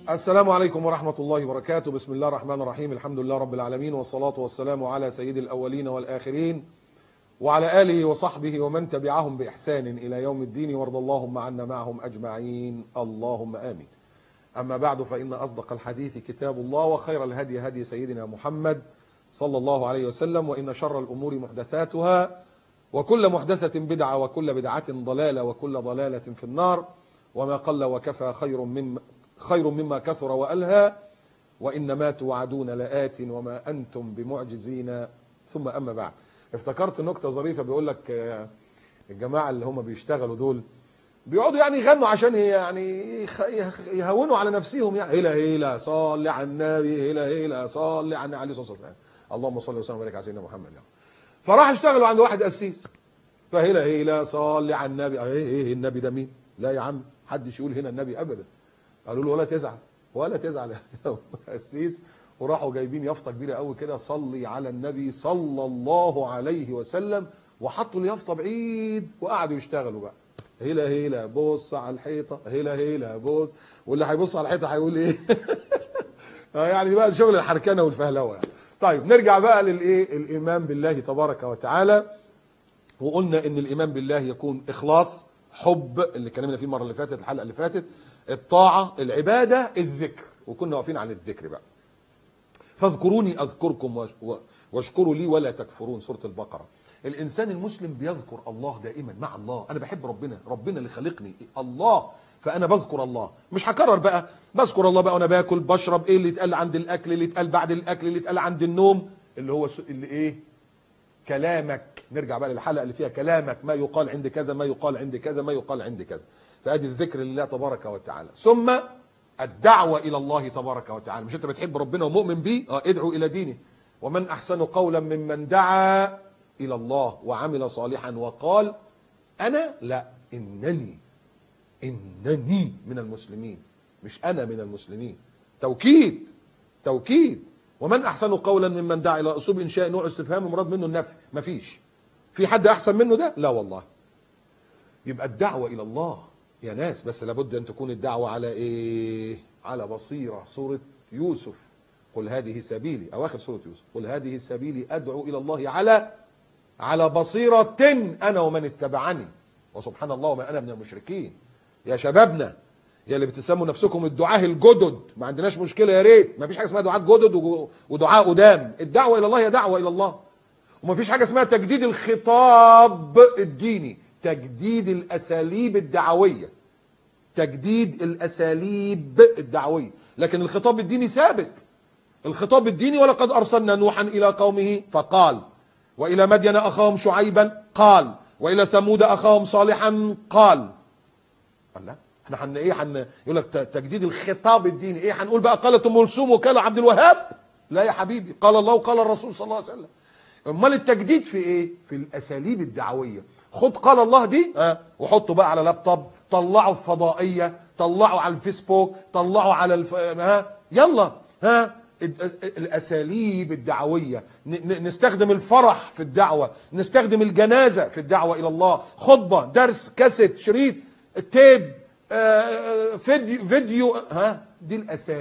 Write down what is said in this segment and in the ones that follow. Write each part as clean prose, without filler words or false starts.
السلام عليكم ورحمة الله وبركاته. بسم الله الرحمن الرحيم. الحمد لله رب العالمين، والصلاة والسلام على سيد الأولين والآخرين وعلى آله وصحبه ومن تبعهم بإحسان إلى يوم الدين، وارض اللهم عنا معهم أجمعين، اللهم آمين. أما بعد، فإن أصدق الحديث كتاب الله، وخير الهدي هدي سيدنا محمد صلى الله عليه وسلم، وإن شر الأمور محدثاتها، وكل محدثة بدعة، وكل بدعة ضلالة، وكل ضلالة في النار. وما قل وكفى خير مما كثر وألهى، وإنما توعدون لآت وما أنتم بمعجزين. ثم أما بعد، افتكرت نكتة ظريفة. بيقول لك الجماعة اللي هم بيشتغلوا دول بيقعدوا يعني يغنوا عشان يعني يهونوا على نفسهم، يعني هلا هلا صلي على النبي، هلا هلا صلي على النبي عليه الصلاة والسلام، اللهم صل وسلم وبارك على سيدنا محمد. يعني فراح اشتغلوا عند واحد قسيس، فهلا هلا صلي على النبي. ايه النبي ده مين؟ لا يا عم، حدش يقول هنا النبي ابدا. قالوا له ولا تزعل ولا تزعل يا قسيس. وراحوا جايبين يافطه كبيره قوي كده، صلي على النبي صلى الله عليه وسلم، وحطوا اليافطه بعيد وقعدوا يشتغلوا بقى. هلا هلا بص على الحيطه، هلا هلا بص، واللي هيبص على الحيطه هيقول ايه؟ يعني بقى شغل الحركنه والفهلوه يعني. طيب نرجع بقى للايه؟ الايمان بالله تبارك وتعالى. وقلنا ان الايمان بالله يكون اخلاص، حب اللي اتكلمنا فيه المره اللي فاتت، الحلقه اللي فاتت، الطاعه، العباده، الذكر. وكنا واقفين عن الذكر بقى. فاذكروني اذكركم واشكروا لي ولا تكفرون، سوره البقره. الانسان المسلم بيذكر الله دائما مع الله. انا بحب ربنا اللي خلقني الله، فانا بذكر الله. مش هكرر بقى، بذكر الله بقى وانا باكل بشرب، ايه اللي اتقال عند الاكل، اللي اتقال بعد الاكل، اللي اتقال عند النوم، اللي هو اللي ايه؟ كلامك. نرجع بقى للحلقه اللي فيها كلامك، ما يقال عند كذا، ما يقال عند كذا، ما يقال عند كذا. فادي الذكر لله تبارك وتعالى. ثم الدعوه الى الله تبارك وتعالى. مش انت بتحب ربنا ومؤمن بيه؟ ادعو الى دينه. ومن احسن قولا ممن دعا الى الله وعمل صالحا وقال انا لا انني من المسلمين. مش انا من المسلمين، توكيد. ومن احسن قولا ممن دعا الى، اسلوب انشاء، نوع استفهام، مراد منه النفي. مفيش في حد احسن منه ده؟ لا والله. يبقى الدعوه الى الله يا ناس، بس لابد ان تكون الدعوه على ايه؟ على بصيره. سوره يوسف، قل هذه سبيلي، اواخر سوره يوسف، قل هذه سبيلي ادعو الى الله على بصيره انا ومن اتبعني، وسبحان الله وما انا من المشركين. يا شبابنا، يا اللي بتسموا نفسكم الدعاة الجدد، ما عندناش مشكله، يا ريت. ما فيش حاجه اسمها دعاة جدد ودعاء قدام. الدعوه الى الله هي دعوه الى الله. وما فيش حاجه اسمها تجديد الخطاب الديني، تجديد الاساليب الدعويه، لكن الخطاب الديني ثابت. الخطاب الديني: ولقد ارسلنا نوحا الى قومه فقال، والى مدين اخاهم شعيبا قال، والى ثمود اخاهم صالحا قال. الله، احنا يقول لك تجديد الخطاب الديني. ايه هنقول بقى قالت ام كلثوم وقال عبد الوهاب؟ لا يا حبيبي، قال الله وقال الرسول صلى الله عليه وسلم. امال التجديد في ايه؟ في الاساليب الدعويه. خد قال الله دي وحطه بقى على لابتوب، طلعه في فضائيه، طلعه على الفيسبوك، طلعه على يلا الاساليب الدعويه. نستخدم الفرح في الدعوه، نستخدم الجنازه في الدعوه الى الله، خطبه، درس، كاسيت، شريط، تيب، فيديو. دي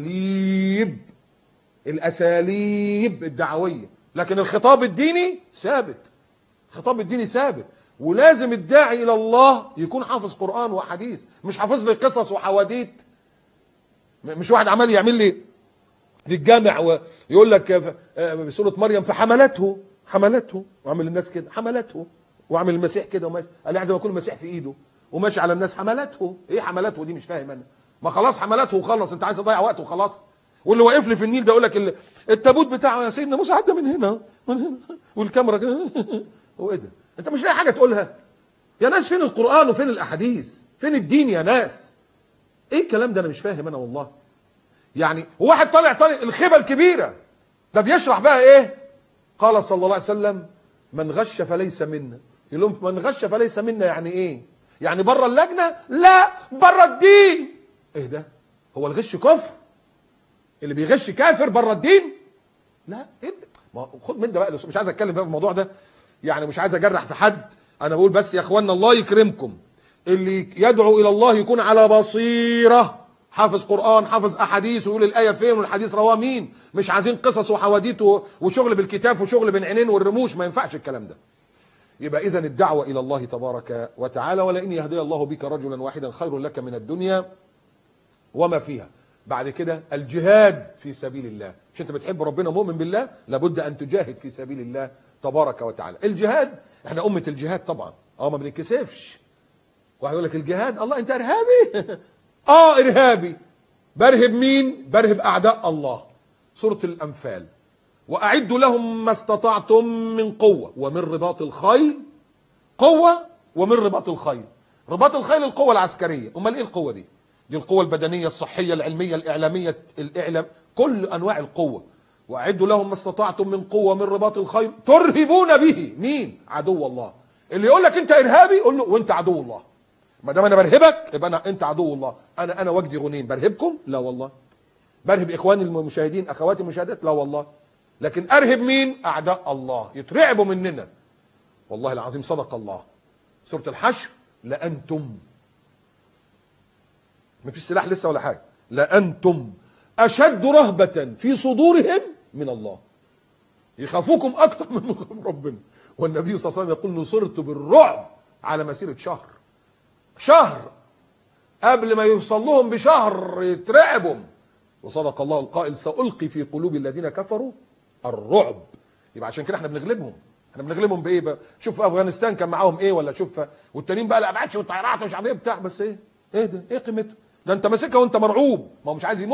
الاساليب الدعويه. لكن الخطاب الديني ثابت. ولازم الداعي الى الله يكون حافظ قرآن وحديث، مش حافظ لي قصص وحواديت. مش واحد عمال يعمل لي في الجامع ويقول لك بسورة مريم فحملته وعمل الناس كده، حملته، وعمل المسيح كده وماشي، قال لي عايز اكون المسيح في ايده وماشي على الناس. حملته ايه؟ حملته دي مش فاهم انا. ما خلاص حملته وخلص، انت عايز تضيع وقت وخلاص. واللي واقف لي في النيل ده يقول لك التابوت بتاعه يا سيدنا موسى عدى من هنا والكاميرا كده. هو ايه ده؟ انت مش لاقي حاجه تقولها يا ناس؟ فين القرآن وفين الاحاديث؟ فين الدين يا ناس؟ ايه الكلام ده؟ انا مش فاهم انا والله. يعني واحد طالع الخيبه الكبيره ده بيشرح بقى ايه؟ قال صلى الله عليه وسلم من غش فليس منا. يقول لهم من غش فليس منا يعني ايه؟ يعني بره اللجنه؟ لا، بره الدين. ايه ده؟ هو الغش كفر؟ اللي بيغش كافر بره الدين؟ لا. إيه؟ خد من ده بقى، مش عايز اتكلم بقى في الموضوع ده، يعني مش عايز اجرح في حد. انا بقول بس يا اخوانا الله يكرمكم، اللي يدعو الى الله يكون على بصيره، حافظ قرآن، حافظ أحاديث، ويقول الآية فين والحديث رواه مين. مش عايزين قصص وحواديت وشغل بالكتاف وشغل بين عينين والرموش، ما ينفعش الكلام ده. يبقى إذن الدعوة إلى الله تبارك وتعالى، ولئن يهدي الله بك رجلا واحدا خير لك من الدنيا وما فيها. بعد كده الجهاد في سبيل الله. مش انت بتحب ربنا مؤمن بالله، لابد ان تجاهد في سبيل الله تبارك وتعالى. الجهاد، احنا امة الجهاد طبعا، ما بنتكسفش. واحد يقول لك الجهاد، الله انت ارهابي؟ ارهابي. برهب مين؟ برهب اعداء الله. سورة الانفال، واعدوا لهم ما استطعتم من قوة ومن رباط الخيل. قوة ومن رباط الخيل. رباط الخيل القوة العسكرية، امال ايه القوة دي؟ دي القوة البدنية، الصحية، العلمية، الإعلامية، الإعلام، كل أنواع القوة. وأعدوا لهم ما استطعتم من قوة من رباط الخيل ترهبون به مين؟ عدو الله. اللي يقول لك أنت إرهابي قول له وأنت عدو الله. ما دام أنا برهبك يبقى أنت عدو الله. أنا وجدي غنيم برهبكم؟ لا والله. برهب إخواني المشاهدين، أخواتي المشاهدات؟ لا والله. لكن أرهب مين؟ أعداء الله، يترعبوا مننا. والله العظيم صدق الله. سورة الحشر، لأنتم، ما فيش سلاح لسه ولا حاجه، لأنتم أشد رهبة في صدورهم من الله. يخافوكم أكتر من ربنا. والنبي صلى الله عليه وسلم يقول نصرت بالرعب على مسيرة شهر قبل ما يوصل لهم بشهر يترعبوا. وصدق الله القائل سألقي في قلوب الذين كفروا الرعب. يبقى عشان كده احنا بنغلبهم بايه بقى؟ شوف في افغانستان كان معاهم ايه، ولا شوف والتانيين بقى الابعاد والطيارات ومش عارف ايه بتاع، بس ايه ده؟ ايه قيمته؟ ده انت ماسكها وانت مرعوب، ما هو مش عايز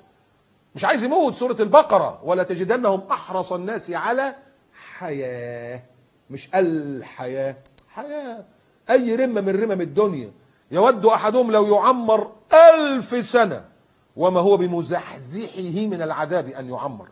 يموت. سورة البقرة، ولا تجدنهم احرص الناس على حياة، مش الحياة، حياة. اي رمة من رمم الدنيا. يود احدهم لو يعمر 1000 سنة وما هو بمزحزحه من العذاب ان يعمر.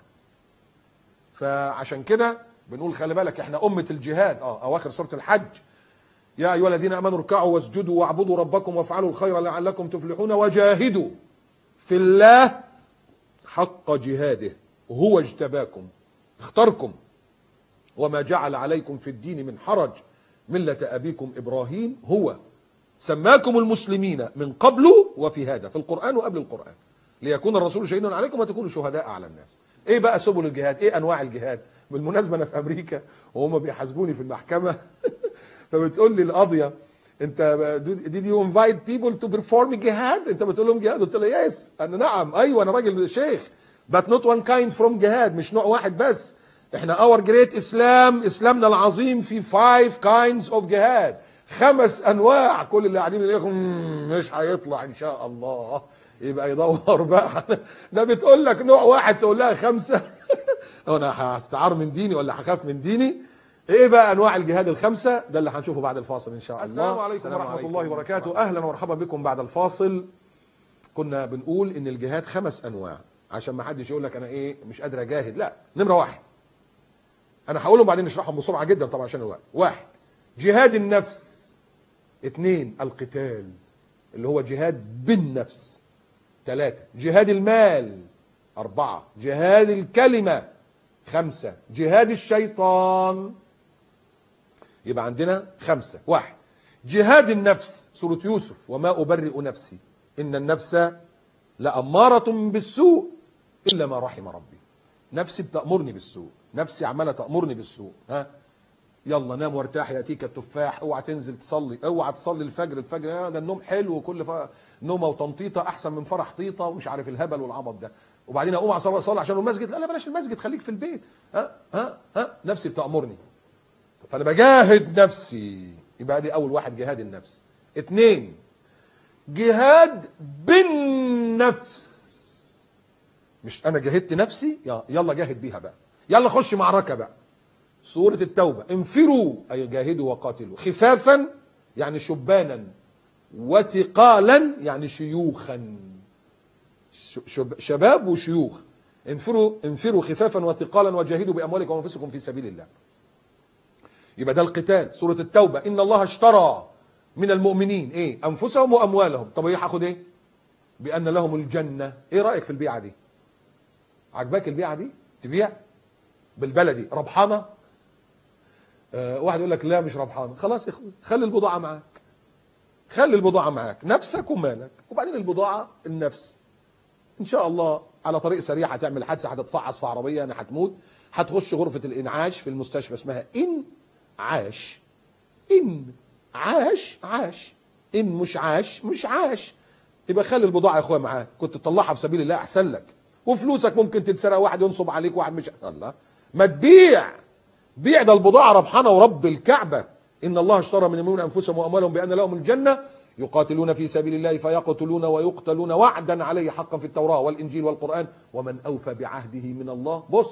فعشان كده بنقول خلي بالك احنا امة الجهاد. اواخر سورة الحج، يا ايها الذين امنوا اركعوا واسجدوا واعبدوا ربكم وافعلوا الخير لعلكم تفلحون وجاهدوا في الله حق جهاده هو اجتباكم اختاركم وما جعل عليكم في الدين من حرج ملة ابيكم ابراهيم هو سماكم المسلمين من قبل وفي هذا، في القرآن وقبل القرآن، ليكون الرسول شهيدا عليكم وتكونوا شهداء على الناس. ايه بقى سبل الجهاد؟ ايه انواع الجهاد؟ بالمناسبة انا في امريكا وهم بيحاسبوني في المحكمة فبتقول لي القاضية انت did you invite people to perform جهاد؟ انت بتقول لهم جهاد؟ قلت له يس، انا نعم، ايوه انا راجل شيخ، but not one kind from جهاد، مش نوع واحد بس. احنا our great اسلامنا العظيم في 5 kinds of جهاد، 5 انواع. كل اللي قاعدين يقولوا مش هيطلع ان شاء الله، يبقى يدور بقى. ده بتقول لك نوع واحد تقول لها 5. انا هستعار من ديني ولا هخاف من ديني؟ ايه بقى انواع الجهاد ال5؟ ده اللي هنشوفه بعد الفاصل ان شاء الله. السلام عليكم ورحمة الله وبركاته. اهلا ومرحبا بكم بعد الفاصل. كنا بنقول ان الجهاد 5 انواع، عشان ما حدش يقول لك انا ايه مش قادر اجاهد. لا، نمرة 1 انا هقولهم بعدين نشرحهم بسرعة جدا طبعا عشان الوقت. 1 جهاد النفس. 2 القتال اللي هو جهاد بالنفس. 3 جهاد المال. 4 جهاد الكلمة. 5 جهاد الشيطان. يبقى عندنا 5. 1 جهاد النفس، سورة يوسف، وما أبرئ نفسي إن النفس لأمارة بالسوء إلا ما رحم ربي. نفسي بتأمرني بالسوء، نفسي عمالة تأمرني بالسوء. يلا نام وارتاح ياتيك التفاح، اوعى تنزل تصلي، اوعى تصلي الفجر ده النوم حلو، وكل نومه وتنطيطه احسن من فرح طيطه ومش عارف الهبل والعبط ده. وبعدين اقوم اصلي عشان المسجد، لا بلاش المسجد، خليك في البيت. نفسي بتأمرني، فانا بجاهد نفسي. يبقى دي اول واحد، جهاد النفس. 2 جهاد بالنفس، مش انا جاهدت نفسي يلا جاهد بيها بقى، يلا خش معركه بقى. سورة التوبة، انفروا أي جاهدوا وقاتلوا، خفافا يعني شبانا، وثقالا يعني شيوخا، شباب وشيوخ. انفروا خفافا وثقالا وجاهدوا بأموالكم وأنفسكم في سبيل الله. يبقى ده القتال. سورة التوبة، إن الله اشترى من المؤمنين ايه؟ أنفسهم وأموالهم. طب ايه هاخد ايه؟ بأن لهم الجنة. ايه رأيك في البيعة دي؟ عجباك البيعة دي؟ تبيع بالبلدي ربحانة؟ واحد يقول لك لا مش ربحان. خلاص يا اخوي، خلي البضاعة معاك، خلي البضاعة معاك، نفسك ومالك، وبعدين البضاعة النفس ان شاء الله على طريق سريع هتعمل حادثه، هتتفعص في عربيه يعني هتموت، هتخش غرفه الانعاش في المستشفى اسمها انعاش. ان عاش عاش، ان مش عاش مش عاش. يبقى خلي البضاعه يا اخويا معاك، كنت تطلعها في سبيل الله احسن لك، وفلوسك ممكن تتسرق، واحد ينصب عليك، واحد مش الله. ما تبيع، بيع، ده البضاعه ربحانه ورب الكعبه. ان الله اشترى من المؤمنين انفسهم واموالهم بان لهم الجنه يقاتلون في سبيل الله فيقتلون ويقتلون وعدا عليه حقا في التوراه والانجيل والقران ومن اوفى بعهده من الله. بص،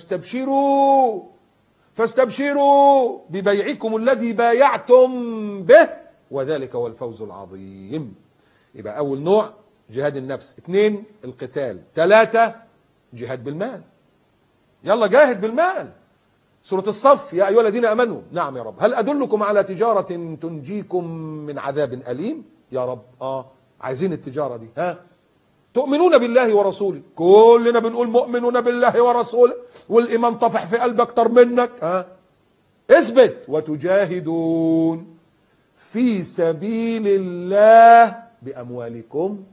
فاستبشروا ببيعكم الذي بايعتم به وذلك هو الفوز العظيم. يبقى اول نوع جهاد النفس، 2 القتال، 3 جهاد بالمال. يلا جاهد بالمال. سورة الصف، يا ايها الذين امنوا، نعم يا رب، هل ادلكم على تجارة تنجيكم من عذاب اليم؟ يا رب عايزين التجارة دي. تؤمنون بالله ورسوله، كلنا بنقول مؤمنون بالله ورسوله، والايمان طفح في قلبك اكتر منك. اثبت. وتجاهدون في سبيل الله باموالكم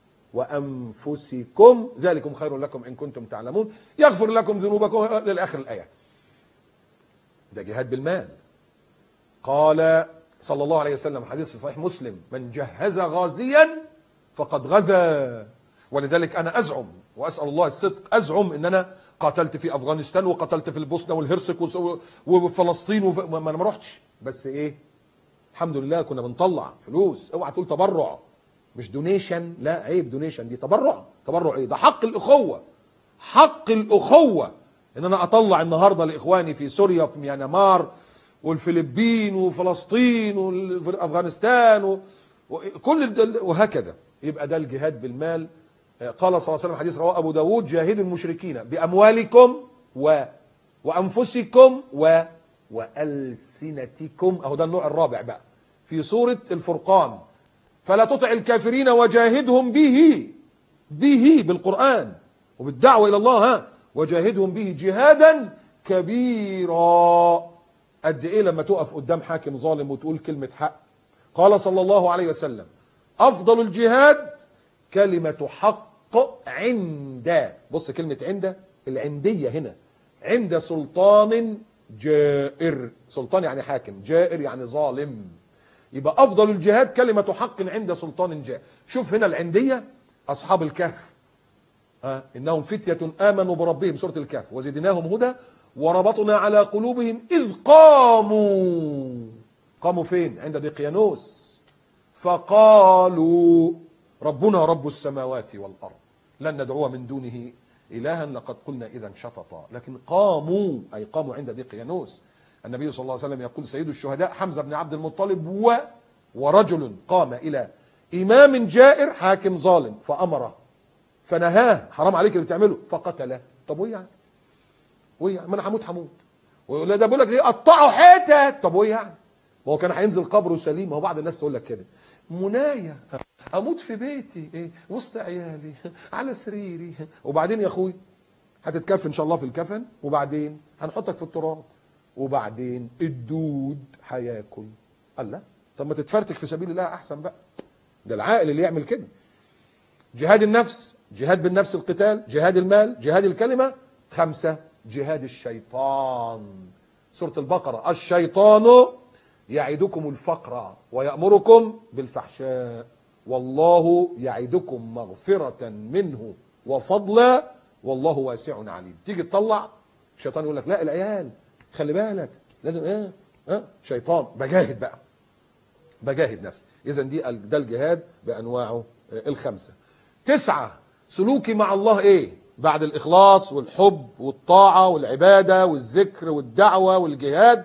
وانفسكم ذلكم خير لكم ان كنتم تعلمون يغفر لكم ذنوبكم للاخر الايه. ده جهاد بالمال. قال صلى الله عليه وسلم، حديث في صحيح مسلم، من جهز غازيا فقد غزا. ولذلك انا ازعم واسال الله الصدق، ازعم ان انا قاتلت في افغانستان وقاتلت في البوسنه والهرسك وفلسطين ما انا ما رحتش، بس ايه، الحمد لله كنا بنطلع فلوس. اوعى تقول تبرع، مش دونيشن، لا عيب، دونيشن دي تبرع. تبرع ايه ده؟ حق الاخوه، حق الاخوه، ان انا اطلع النهارده لاخواني في سوريا وفي ميانمار والفلبين وفلسطين وافغانستان وكل وهكذا. يبقى ده الجهاد بالمال. قال صلى الله عليه وسلم، حديث رواه ابو داود، جاهدوا المشركين باموالكم وانفسكم والسنتكم. اهو ده النوع الرابع بقى في سوره الفرقان، فلا تطع الكافرين وجاهدهم به بالقران وبالدعوه الى الله. وجاهدهم به جهادا كبيرا. قد ايه لما تقف قدام حاكم ظالم وتقول كلمه حق. قال صلى الله عليه وسلم، افضل الجهاد كلمه حق عند، بص كلمه عند، العنديه هنا، عند سلطان جائر. سلطان يعني حاكم، جائر يعني ظالم. يبقى افضل الجهاد كلمه حق عند سلطان جائر. شوف هنا العنديه، اصحاب الكهف، انهم فتية امنوا بربهم، سورة الكهف، وزدناهم هدى وربطنا على قلوبهم اذ قاموا فين؟ عند دقيانوس، فقالوا ربنا رب السماوات والارض لن ندعو من دونه الها لقد قلنا اذا شططا. لكن قاموا، اي قاموا عند دقيانوس. النبي صلى الله عليه وسلم يقول سيد الشهداء حمزة بن عبد المطلب ورجل قام الى امام جائر حاكم ظالم فامره فنهاه، حرام عليك اللي بتعمله، فقتله. طب وايه يعني؟ وايه يعني؟ ما انا هموت. ولا ده بيقول لك ايه، قطعوا حتت. طب وايه يعني؟ ما هو كان هينزل قبره سليم. هو بعض الناس تقول لك كده، منايا اموت في بيتي، ايه، وسط عيالي على سريري، وبعدين يا اخوي هتتكفن ان شاء الله في الكفن، وبعدين هنحطك في التراب، وبعدين الدود هياكل. الله، طب ما تتفرتك في سبيل الله احسن بقى. ده العاقل اللي يعمل كده. جهاد النفس، جهاد بالنفس القتال، جهاد المال، جهاد الكلمة. 5 جهاد الشيطان. سورة البقرة، الشيطان يعدكم الفقر ويأمركم بالفحشاء والله يعدكم مغفرة منه وفضلا والله واسع عليم. تيجي تطلع الشيطان يقول لك لا العيال خلي بالك لازم شيطان. بجاهد بقى، بجاهد نفسي. اذا ده الجهاد بانواعه 5. 9 سلوكي مع الله ايه بعد الاخلاص والحب والطاعه والعباده والذكر والدعوه والجهاد؟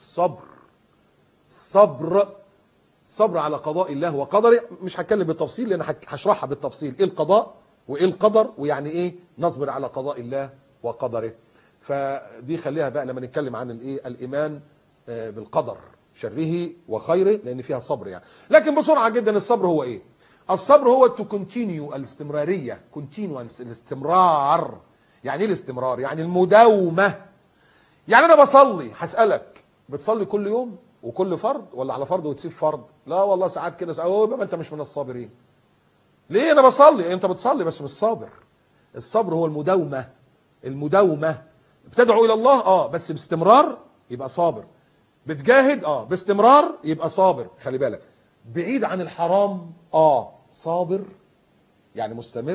الصبر على قضاء الله وقدره. مش هتكلم بالتفصيل لان هشرحها بالتفصيل، ايه القضاء وايه القدر، ويعني ايه نصبر على قضاء الله وقدره. فدي خليها بقى لما نتكلم عن الايه، الايمان بالقدر شره وخيره، لان فيها صبر يعني. لكن بسرعه جدا، الصبر هو ايه؟ الصبر هو تو كونتينيو، الاستمراريه، كونتينوانس، الاستمرار. يعني ايه الاستمرار؟ يعني المداومه. يعني انا بصلي، هسالك بتصلي كل يوم وكل فرض ولا على فرض وتسيب فرض؟ لا والله ساعات كده، ساعات، يبقى انت مش من الصابرين. ليه؟ انا بصلي. انت بتصلي بس مش صابر. الصبر هو المداومه. المداومه. بتدعو الى الله بس باستمرار يبقى صابر. بتجاهد باستمرار يبقى صابر. خلي بالك، بعيد عن الحرام صابر يعني مستمر،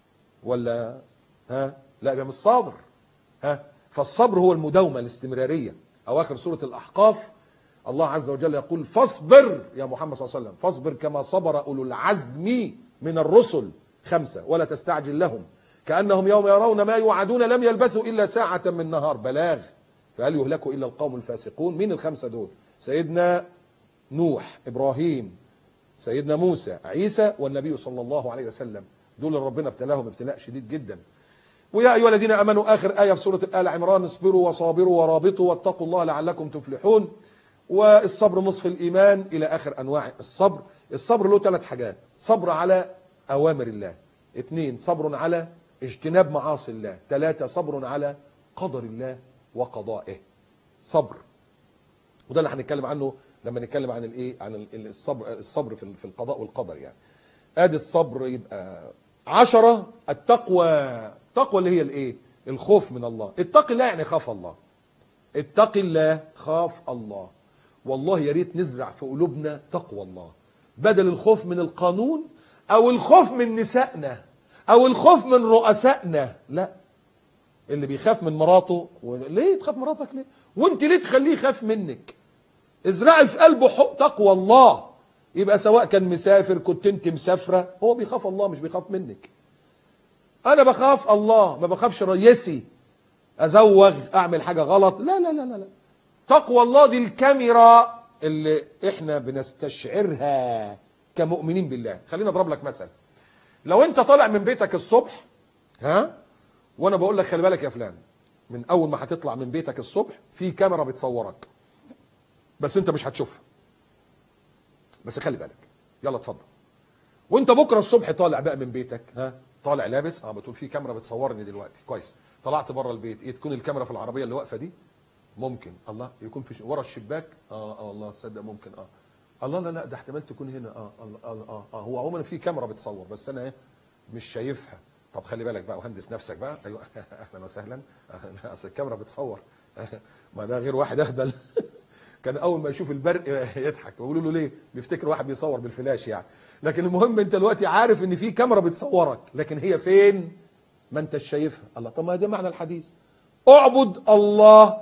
ولا لا يبقى مش صابر. فالصبر هو المداومه، الاستمراريه. اواخر سوره الاحقاف الله عز وجل يقول: فاصبر يا محمد صلى الله عليه وسلم، فاصبر كما صبر اولو العزم من الرسل 5 ولا تستعجل لهم كأنهم يوم يرون ما يوعدون لم يلبثوا إلا ساعة من نهار بلاغ فهل يهلكوا إلا القوم الفاسقون. مين ال5 دول؟ سيدنا نوح، إبراهيم، سيدنا موسى، عيسى، والنبي صلى الله عليه وسلم. دول اللي ربنا ابتلاهم ابتلاء شديد جدا. ويا أيها الذين آمنوا آخر آية في سورة آل عمران: اصبروا وصابروا ورابطوا واتقوا الله لعلكم تفلحون. والصبر نصف الإيمان إلى آخر أنواع الصبر. الصبر له 3 حاجات: صبر على أوامر الله، 2 صبر على اجتناب معاصي الله، 3 صبر على قدر الله وقضائه. صبر، وده اللي هنتكلم عنه لما نتكلم عن الايه، عن الصبر في القضاء والقدر. يعني ادي الصبر. يبقى 10 التقوى. التقوى اللي هي الايه؟ الخوف من الله. اتق الله يعني خاف الله. اتق الله خاف الله. والله يا ريت نزرع في قلوبنا تقوى الله، بدل الخوف من القانون او الخوف من نسائنا او الخوف من رؤسائنا. لا، اللي بيخاف من مراته ليه تخاف مراتك ليه؟ وانت ليه تخليه يخاف منك؟ ازرعي في قلبه تقوى الله. يبقى سواء كان مسافر، كنت انت مسافره، هو بيخاف الله مش بيخاف منك. انا بخاف الله، ما بخافش رئيسي ازوغ اعمل حاجه غلط. لا لا لا لا. تقوى الله دي الكاميرا اللي احنا بنستشعرها كمؤمنين بالله. خلينا اضرب لك مثل. لو انت طالع من بيتك الصبح وانا بقول لك خلي بالك يا فلان، من اول ما هتطلع من بيتك الصبح في كاميرا بتصورك، بس انت مش هتشوفها، بس خلي بالك. يلا اتفضل. وانت بكره الصبح طالع بقى من بيتك طالع لابس بتقول في كاميرا بتصورني دلوقتي. كويس. طلعت بره البيت، تكون الكاميرا في العربيه اللي واقفه دي؟ ممكن. الله، يكون في ورا الشباك؟ والله تصدق ممكن. الله، لا لا، ده احتمال تكون هنا. هو عموما في كاميرا بتصور بس انا مش شايفها. طب خلي بالك بقى وهندس نفسك بقى. ايوه اهلا وسهلا. اصل الكاميرا بتصور. ما ده غير واحد اهبل كان اول ما يشوف البرق يضحك ويقولوا له ليه؟ بيفتكر واحد بيصور بالفلاش يعني. لكن المهم انت دلوقتي عارف ان في كاميرا بتصورك، لكن هي فين؟ ما انت شايفها. الله، طب ما ده معنى الحديث. اعبد الله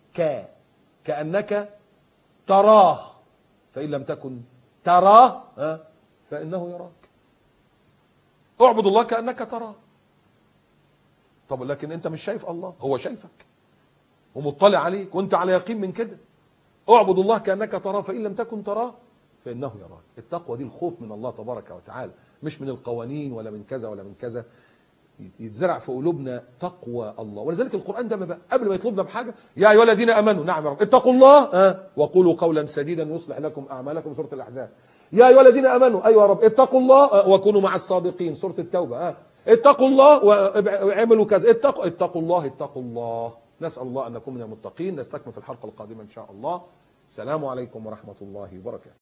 كأنك تراه، فإن لم تكن تراه فإنه يراك. اعبد الله كأنك تراه. طب لكن انت مش شايف الله، هو شايفك ومطلع عليك وانت على يقين من كده. اعبد الله كأنك تراه فإن لم تكن تراه فإنه يراك. التقوى دي الخوف من الله تبارك وتعالى، مش من القوانين ولا من كذا ولا من كذا. يتزرع في قلوبنا تقوى الله. ولذلك القرآن ده بقى قبل ما يطلبنا بحاجة: يا أيها الذين آمنوا، نعم يا رب، اتقوا الله وقولوا قولا سديدا يصلح لكم أعمالكم، سورة الأحزاب. يا أيها الذين آمنوا، أيها يا رب، اتقوا الله وكونوا مع الصادقين، سورة التوبة. اتقوا الله واعملوا كذا. اتقوا الله، اتقوا الله. نسأل الله أن نكون من المتقين. نستكمل في الحلقة القادمة إن شاء الله. السلام عليكم ورحمة الله وبركاته.